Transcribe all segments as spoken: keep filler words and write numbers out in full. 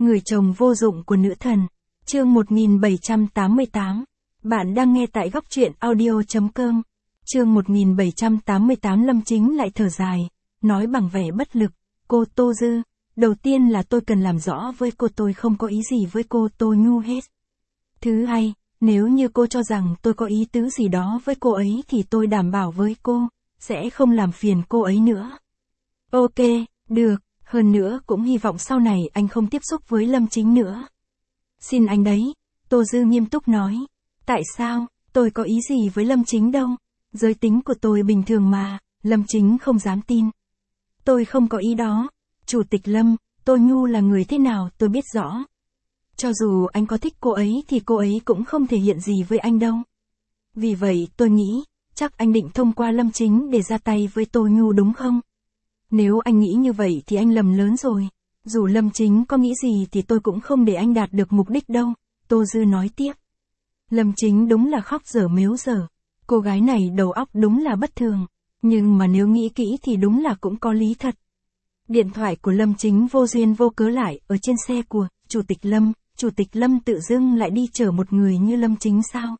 Người chồng vô dụng của nữ thần. Chương một nghìn bảy trăm tám mươi tám. Bạn đang nghe tại góc truyện audio chấm com. Chương một nghìn bảy trăm tám mươi tám. Lâm Chính lại thở dài, nói bằng vẻ bất lực. Cô Tô Dư, đầu tiên là tôi cần làm rõ với cô tôi không có ý gì với cô Tô Nhu hết. Thứ hai, nếu như cô cho rằng tôi có ý tứ gì đó với cô ấy thì tôi đảm bảo với cô, sẽ không làm phiền cô ấy nữa. Ok, được, hơn nữa cũng hy vọng sau này anh không tiếp xúc với Lâm Chính nữa. Xin anh đấy, Tô Dư nghiêm túc nói. Tại sao, tôi có ý gì với Lâm Chính đâu, giới tính của tôi bình thường mà, Lâm Chính không dám tin. Tôi không có ý đó, Chủ tịch Lâm, Tô Nhu là người thế nào tôi biết rõ. Cho dù anh có thích cô ấy thì cô ấy cũng không thể hiện gì với anh đâu. Vì vậy tôi nghĩ, chắc anh định thông qua Lâm Chính để ra tay với Tô Nhu đúng không? Nếu anh nghĩ như vậy thì anh lầm lớn rồi. Dù Lâm Chính có nghĩ gì thì tôi cũng không để anh đạt được mục đích đâu, Tô Dư nói tiếp. Lâm Chính đúng là khóc dở mếu dở. Cô gái này đầu óc đúng là bất thường. Nhưng mà nếu nghĩ kỹ thì đúng là cũng có lý thật. Điện thoại của Lâm Chính vô duyên vô cớ lại ở trên xe của Chủ tịch Lâm. Chủ tịch Lâm tự dưng lại đi chở một người như Lâm Chính sao?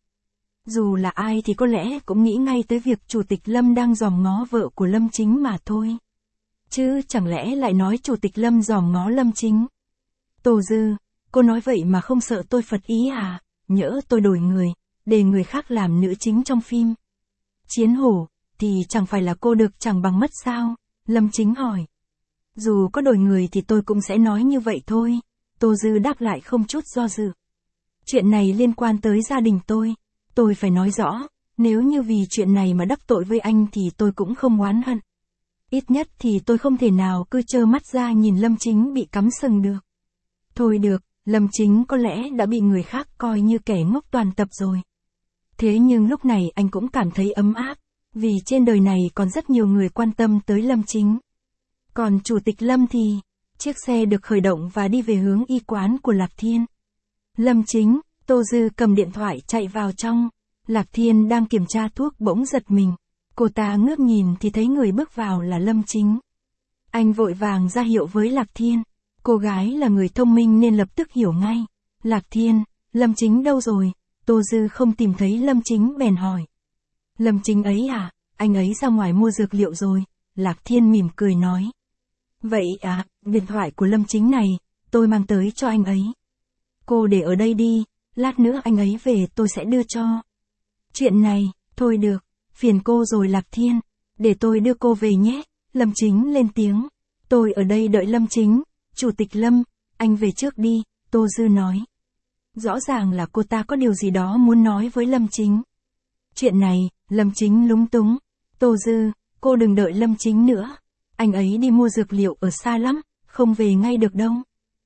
Dù là ai thì có lẽ cũng nghĩ ngay tới việc Chủ tịch Lâm đang dòm ngó vợ của Lâm Chính mà thôi. Chứ chẳng lẽ lại nói Chủ tịch Lâm dòm ngó Lâm Chính? Tô Dư, cô nói vậy mà không sợ tôi phật ý à? Nhỡ tôi đổi người, để người khác làm nữ chính trong phim. Chiến hổ, thì chẳng phải là cô được chẳng bằng mất sao? Lâm Chính hỏi. Dù có đổi người thì tôi cũng sẽ nói như vậy thôi. Tô Dư đáp lại không chút do dự. Chuyện này liên quan tới gia đình tôi. Tôi phải nói rõ, nếu như vì chuyện này mà đắc tội với anh thì tôi cũng không oán hận. Ít nhất thì tôi không thể nào cứ trơ mắt ra nhìn Lâm Chính bị cắm sừng được. Thôi được, Lâm Chính có lẽ đã bị người khác coi như kẻ ngốc toàn tập rồi. Thế nhưng lúc này anh cũng cảm thấy ấm áp, vì trên đời này còn rất nhiều người quan tâm tới Lâm Chính. Còn Chủ tịch Lâm thì, chiếc xe được khởi động và đi về hướng y quán của Lạc Thiên. Lâm Chính, Tô Dư cầm điện thoại chạy vào trong. Lạc Thiên đang kiểm tra thuốc bỗng giật mình. Cô ta ngước nhìn thì thấy người bước vào là Lâm Chính. Anh vội vàng ra hiệu với Lạc Thiên. Cô gái là người thông minh nên lập tức hiểu ngay. Lạc Thiên, Lâm Chính đâu rồi? Tô Dư không tìm thấy Lâm Chính bèn hỏi. Lâm Chính ấy à? Anh ấy ra ngoài mua dược liệu rồi. Lạc Thiên mỉm cười nói. Vậy à, điện thoại của Lâm Chính này, tôi mang tới cho anh ấy. Cô để ở đây đi, lát nữa anh ấy về tôi sẽ đưa cho. Chuyện này, thôi được, phiền cô rồi Lạc Thiên, để tôi đưa cô về nhé. Lâm Chính lên tiếng. Tôi ở đây đợi Lâm Chính. Chủ tịch Lâm, anh về trước đi, Tô Dư nói. Rõ ràng là cô ta có điều gì đó muốn nói với Lâm Chính. Chuyện này, Lâm Chính lúng túng. Tô Dư, cô đừng đợi Lâm Chính nữa. Anh ấy đi mua dược liệu ở xa lắm, không về ngay được đâu.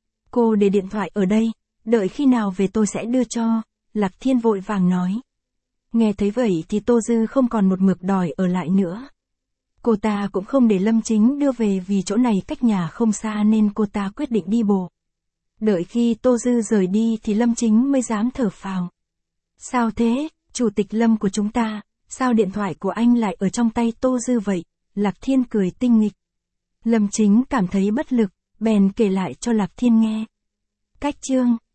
Cô để điện thoại ở đây, đợi khi nào về tôi sẽ đưa cho. Lạc Thiên vội vàng nói. Nghe thấy vậy thì Tô Dư không còn một mực đòi ở lại nữa. Cô ta cũng không để Lâm Chính đưa về vì chỗ này cách nhà không xa nên cô ta quyết định đi bộ. Đợi khi Tô Dư rời đi thì Lâm Chính mới dám thở phào. Sao thế, Chủ tịch Lâm của chúng ta, sao điện thoại của anh lại ở trong tay Tô Dư vậy? Lạc Thiên cười tinh nghịch. Lâm Chính cảm thấy bất lực, bèn kể lại cho Lạc Thiên nghe. Cách chương